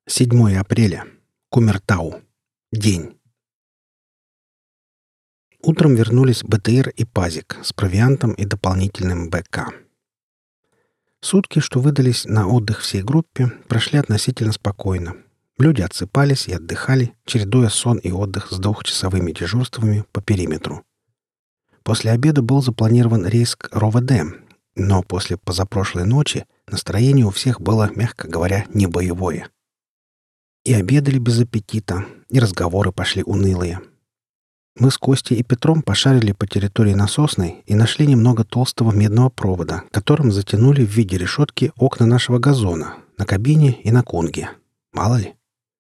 7 апреля. Кумертау. День. Утром вернулись БТР и Пазик с провиантом и дополнительным БК. Сутки, что выдались на отдых всей группе, прошли относительно спокойно. Люди отсыпались и отдыхали, чередуя сон и отдых с 2-часовыми дежурствами по периметру. После обеда был запланирован рейс к РОВД, но после позапрошлой ночи настроение у всех было, мягко говоря, не боевое. И обедали без аппетита, и разговоры пошли унылые. Мы с Костей и Петром пошарили по территории насосной и нашли немного толстого медного провода, которым затянули в виде решетки окна нашего газона, на кабине и на кунге. Мало ли.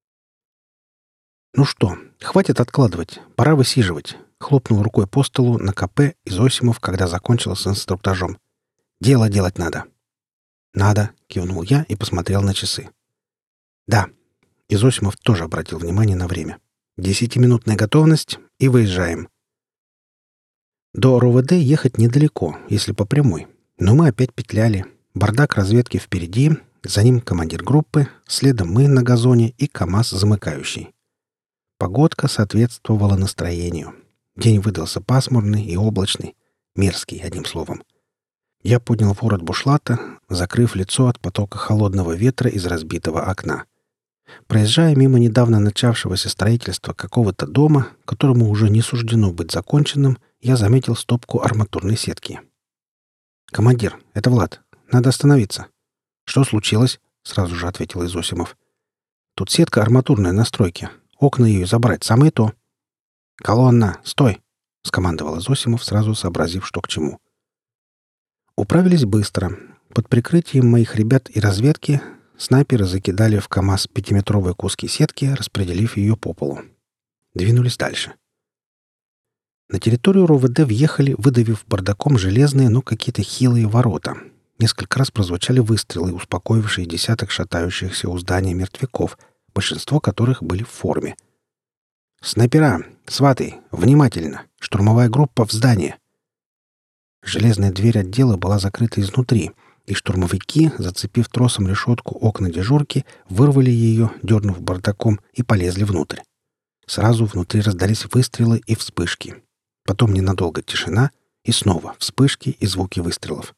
«Ну что, хватит откладывать, пора высиживать», — хлопнул рукой по столу на КП Изосимов, когда закончил с инструктажом. «Дело делать надо». «Надо», — кивнул я и посмотрел на часы. «Да». Изосимов тоже обратил внимание на время. 10-минутная готовность и выезжаем. До РОВД ехать недалеко, если по прямой. Но мы опять петляли. Бардак разведки впереди, за ним командир группы, следом мы на газоне и КамАЗ замыкающий. Погодка соответствовала настроению. День выдался пасмурный и облачный. Мерзкий, одним словом. Я поднял ворот бушлата, закрыв лицо от потока холодного ветра из разбитого окна. Проезжая мимо недавно начавшегося строительства какого-то дома, которому уже не суждено быть законченным, я заметил стопку арматурной сетки. «Командир, это Влад. Надо остановиться». «Что случилось?» — сразу же ответил Изосимов. «Тут сетка арматурная на стройке. Окна ее забрать самое то». «Колонна, стой!» — скомандовал Изосимов, сразу сообразив, что к чему. Управились быстро. Под прикрытием моих ребят и разведки снайперы закидали в КамАЗ 5-метровые куски сетки, распределив ее по полу. Двинулись дальше. На территорию РОВД въехали, выдавив бардаком железные, но какие-то хилые ворота. Несколько раз прозвучали выстрелы, успокоившие десяток шатающихся у здания мертвяков, большинство которых были в форме. «Снайпера! Сваты! Внимательно! Штурмовая группа в здание!» Железная дверь отдела была закрыта изнутри, и штурмовики, зацепив тросом решетку окна дежурки, вырвали ее, дернув бардаком, и полезли внутрь. Сразу внутри раздались выстрелы и вспышки. Потом ненадолго тишина, и снова вспышки и звуки выстрелов.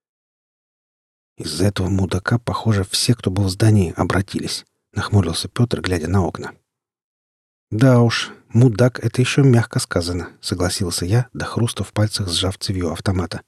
Из-за этого мудака, похоже, все, кто был в здании, обратились, — нахмурился Петр, глядя на окна. «Да уж, мудак — это еще мягко сказано», — согласился я, до хруста в пальцах сжав цевью автомата.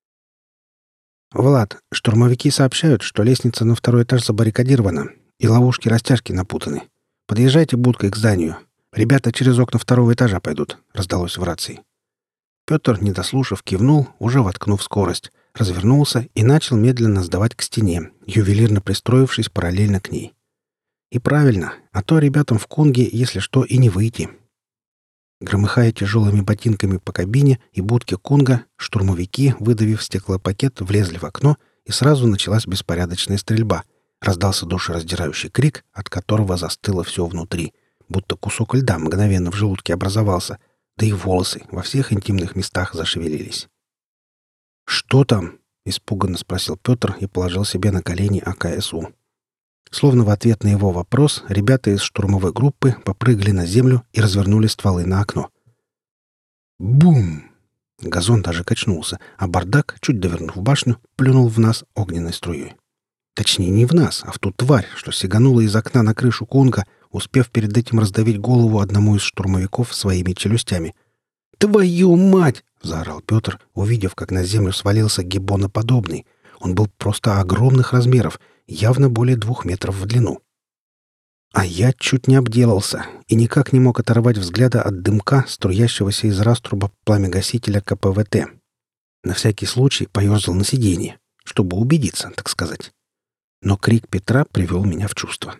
«Влад, штурмовики сообщают, что лестница на 2-й этаж забаррикадирована, и ловушки-растяжки напутаны. Подъезжайте будкой к зданию. Ребята через окна 2-го этажа пойдут», — раздалось в рации. Петр, не дослушав, кивнул, уже воткнув скорость, развернулся и начал медленно сдавать к стене, ювелирно пристроившись параллельно к ней. И правильно, а то ребятам в кунге, если что, и не выйти. Громыхая тяжелыми ботинками по кабине и будке кунга, штурмовики, выдавив стеклопакет, влезли в окно, и сразу началась беспорядочная стрельба. Раздался душераздирающий крик, от которого застыло все внутри, будто кусок льда мгновенно в желудке образовался, да и волосы во всех интимных местах зашевелились. «Что там?» — испуганно спросил Петр и положил себе на колени АКСУ. Словно в ответ на его вопрос, ребята из штурмовой группы попрыгали на землю и развернули стволы на окно. Бум! Газон даже качнулся, а бардак, чуть довернув башню, плюнул в нас огненной струей. Точнее, не в нас, а в ту тварь, что сиганула из окна на крышу кунга, успев перед этим раздавить голову одному из штурмовиков своими челюстями. «Твою мать!» — заорал Петр, увидев, как на землю свалился гиббоноподобный. Он был просто огромных размеров, явно более 2 метров в длину. А я чуть не обделался и никак не мог оторвать взгляда от дымка, струящегося из раструба пламегасителя КПВТ. На всякий случай поерзал на сиденье, чтобы убедиться, так сказать. Но крик Петра привел меня в чувство.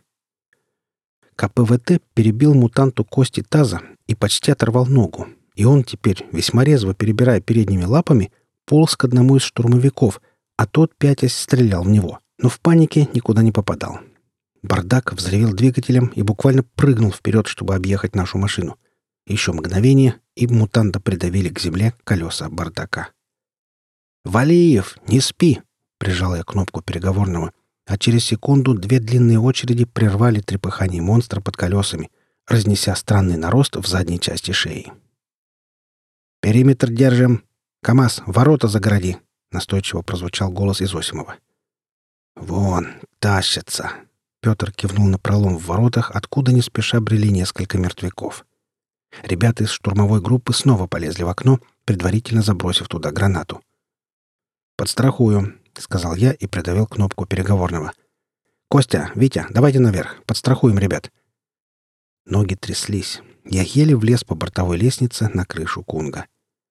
КПВТ перебил мутанту кости таза и почти оторвал ногу, и он теперь, весьма резво перебирая передними лапами, полз к одному из штурмовиков, а тот, пятясь, стрелял в него, но в панике никуда не попадал. Бардак взревел двигателем и буквально прыгнул вперед, чтобы объехать нашу машину. Еще мгновение, и мутанта придавили к земле колеса бардака. «Валиев, не спи!» — прижал я кнопку переговорного. а через секунду две длинные очереди прервали трепыхание монстра под колесами, разнеся странный нарост в задней части шеи. «Периметр держим! КамАЗ, ворота загороди!» — настойчиво прозвучал голос Изосимова. «Вон, тащатся!» — Петр кивнул на пролом в воротах, откуда не спеша брели несколько мертвяков. Ребята из штурмовой группы снова полезли в окно, предварительно забросив туда гранату. «Подстрахую», — сказал я и придавил кнопку переговорного. «Костя, Витя, давайте наверх, подстрахуем ребят». Ноги тряслись. Я еле влез по бортовой лестнице на крышу Кунга.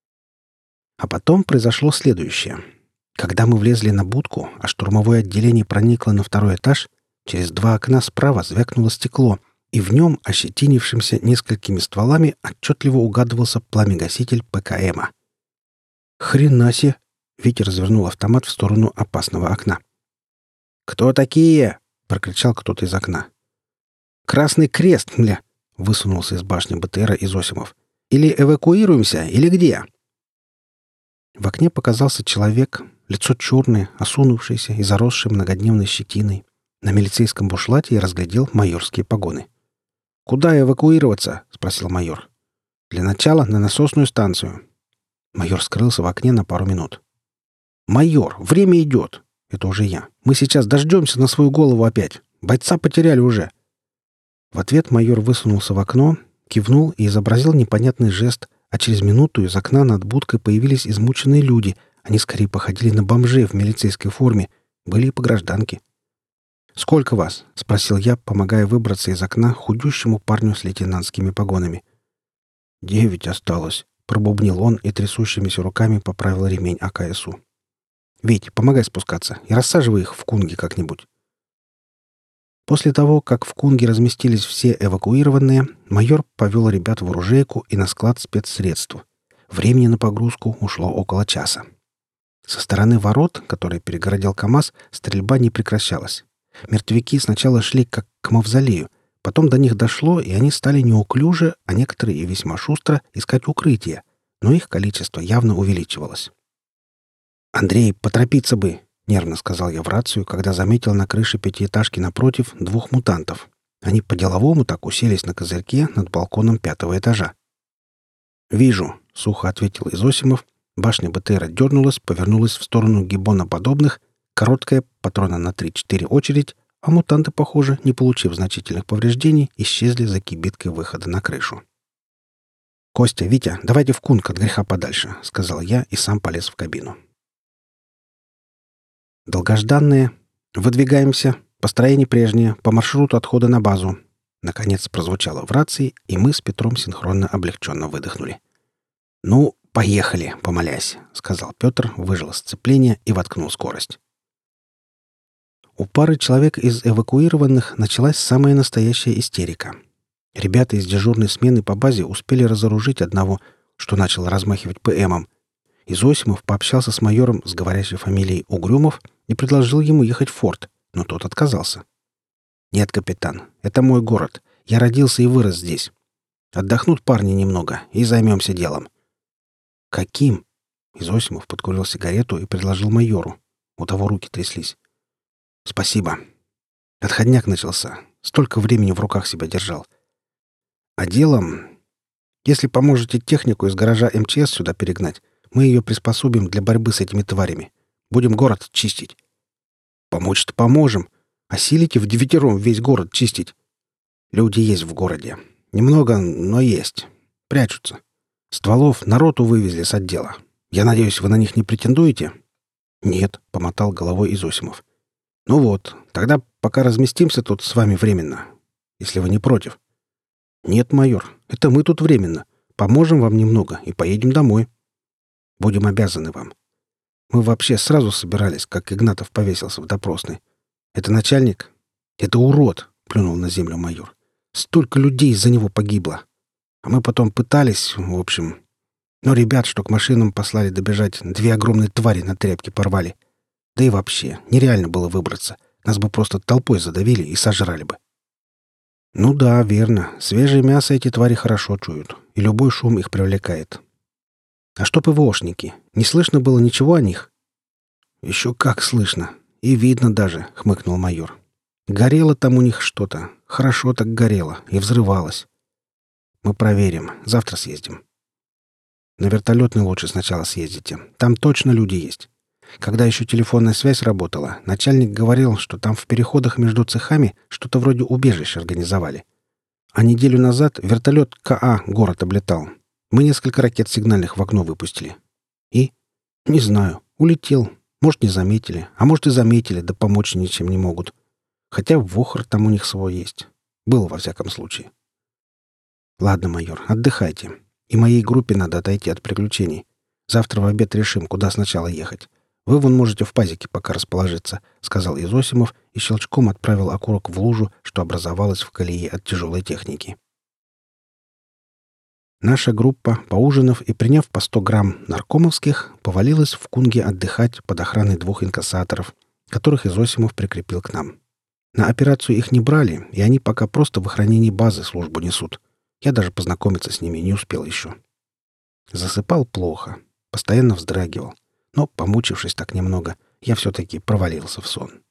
А потом произошло следующее. Когда мы влезли на будку, а штурмовое отделение проникло на второй этаж, через два окна справа звякнуло стекло, и в нем, ощетинившимся несколькими стволами, отчетливо угадывался пламегаситель ПКМа. «Хрена себе!» — Витя развернул автомат в сторону опасного окна. «Кто такие?» — прокричал кто-то из окна. «Красный крест, мля!» — высунулся из башни БТРа Изосимов. «Или эвакуируемся, или где?» В окне показался человек, лицо черное, осунувшееся и заросшее многодневной щетиной. На милицейском бушлате я разглядел майорские погоны. «Куда эвакуироваться?» — спросил майор. «Для начала на насосную станцию». Майор скрылся в окне на пару минут. «Майор, время идет!» — это уже я. «Мы сейчас дождемся на свою голову опять. Бойца потеряли уже». В ответ майор высунулся в окно, кивнул и изобразил непонятный жест, а через минуту из окна над будкой появились измученные люди. Они скорее походили на бомжей в милицейской форме, были и по гражданке. «Сколько вас?» — спросил я, помогая выбраться из окна худющему парню с лейтенантскими погонами. 9 осталось», — пробубнил он и трясущимися руками поправил ремень АКСУ. «Вить, помогай спускаться и рассаживай их в Кунге как-нибудь». После того, как в Кунге разместились все эвакуированные, майор повел ребят в оружейку и на склад спецсредств. Времени на погрузку ушло около часа. Со стороны ворот, которые перегородил КамАЗ, стрельба не прекращалась. Мертвяки сначала шли как к мавзолею, потом до них дошло, и они стали неуклюже, а некоторые и весьма шустро искать укрытие, но их количество явно увеличивалось. «Андрей, поторопиться бы!» — нервно сказал я в рацию, когда заметил на крыше пятиэтажки напротив 2 мутантов. Они по-деловому так уселись на козырьке над балконом 5-го этажа. «Вижу», — сухо ответил Изосимов. Башня БТРа дернулась, повернулась в сторону гиббоноподобных, короткая, патрона на 3-4 очередь, а мутанты, похоже, не получив значительных повреждений, исчезли за кибиткой выхода на крышу. «Костя, Витя, давайте в Кунг от греха подальше», — сказал я и сам полез в кабину. Долгожданное. Выдвигаемся. Построение прежнее. По маршруту отхода на базу. Наконец прозвучало в рации, и мы с Петром синхронно облегченно выдохнули. «Ну, поехали, помолясь», — сказал Петр, выжал сцепление и воткнул скорость. У пары человек из эвакуированных началась самая настоящая истерика. Ребята из дежурной смены по базе успели разоружить одного, что начал размахивать ПМом. Изосимов пообщался с майором с говорящей фамилией Угрюмов и предложил ему ехать в форт, но тот отказался. «Нет, капитан, это мой город. Я родился и вырос здесь. Отдохнут парни немного и займемся делом». «Каким?» Изосимов подкурил сигарету и предложил майору. У того руки тряслись. «Спасибо. Отходняк начался. Столько времени в руках себя держал. А делом... Если поможете технику из гаража МЧС сюда перегнать, мы ее приспособим для борьбы с этими тварями. Будем город чистить». «Помочь-то поможем. Осилите вдевятером весь город чистить». «Люди есть в городе. Немного, но есть. Прячутся. Стволов народу вывезли с отдела. Я надеюсь, вы на них не претендуете?» «Нет», — помотал головой Изосимов. «Ну вот, тогда пока разместимся тут с вами временно, если вы не против». «Нет, майор, это мы тут временно. Поможем вам немного и поедем домой. Будем обязаны вам. Мы вообще сразу собирались, как Игнатов повесился в допросной. Это начальник? Это урод!» — плюнул на землю майор. «Столько людей из-за него погибло. А мы потом пытались, в общем... Но ребят, что к машинам послали добежать, 2 огромные твари на тряпке порвали. Да и вообще, нереально было выбраться. Нас бы просто толпой задавили и сожрали бы». «Ну да, верно. Свежее мясо эти твари хорошо чуют, и любой шум их привлекает. А что ПВОшники? Не слышно было ничего о них?» «Еще как слышно. И видно даже, хмыкнул майор. Горело там у них что-то. Хорошо так горело. И взрывалось. Мы проверим. Завтра съездим. На вертолетный лучше сначала съездите. Там точно люди есть. Когда еще телефонная связь работала, начальник говорил, что там в переходах между цехами что-то вроде убежища организовали. А неделю назад вертолет КА город облетал. Мы несколько ракет сигнальных в окно выпустили. И? Не знаю. Улетел. Может, не заметили. А может, и заметили, да помочь ничем не могут. Хотя вохр там у них свой есть. Был, во всяком случае. Ладно, майор, отдыхайте. И моей группе надо отойти от приключений. Завтра в обед решим, куда сначала ехать. Вы вон можете в пазике пока расположиться, — сказал Изосимов и щелчком отправил окурок в лужу, что образовалась в колее от тяжелой техники. Наша группа, поужинав и приняв по 100 грамм наркомовских, повалилась в Кунге отдыхать под охраной 2 инкассаторов, которых Изосимов прикрепил к нам. На операцию их не брали, и они пока просто в охранении базы службу несут. Я даже познакомиться с ними не успел еще. Засыпал плохо, постоянно вздрагивал. Но, помучившись так немного, я все-таки провалился в сон.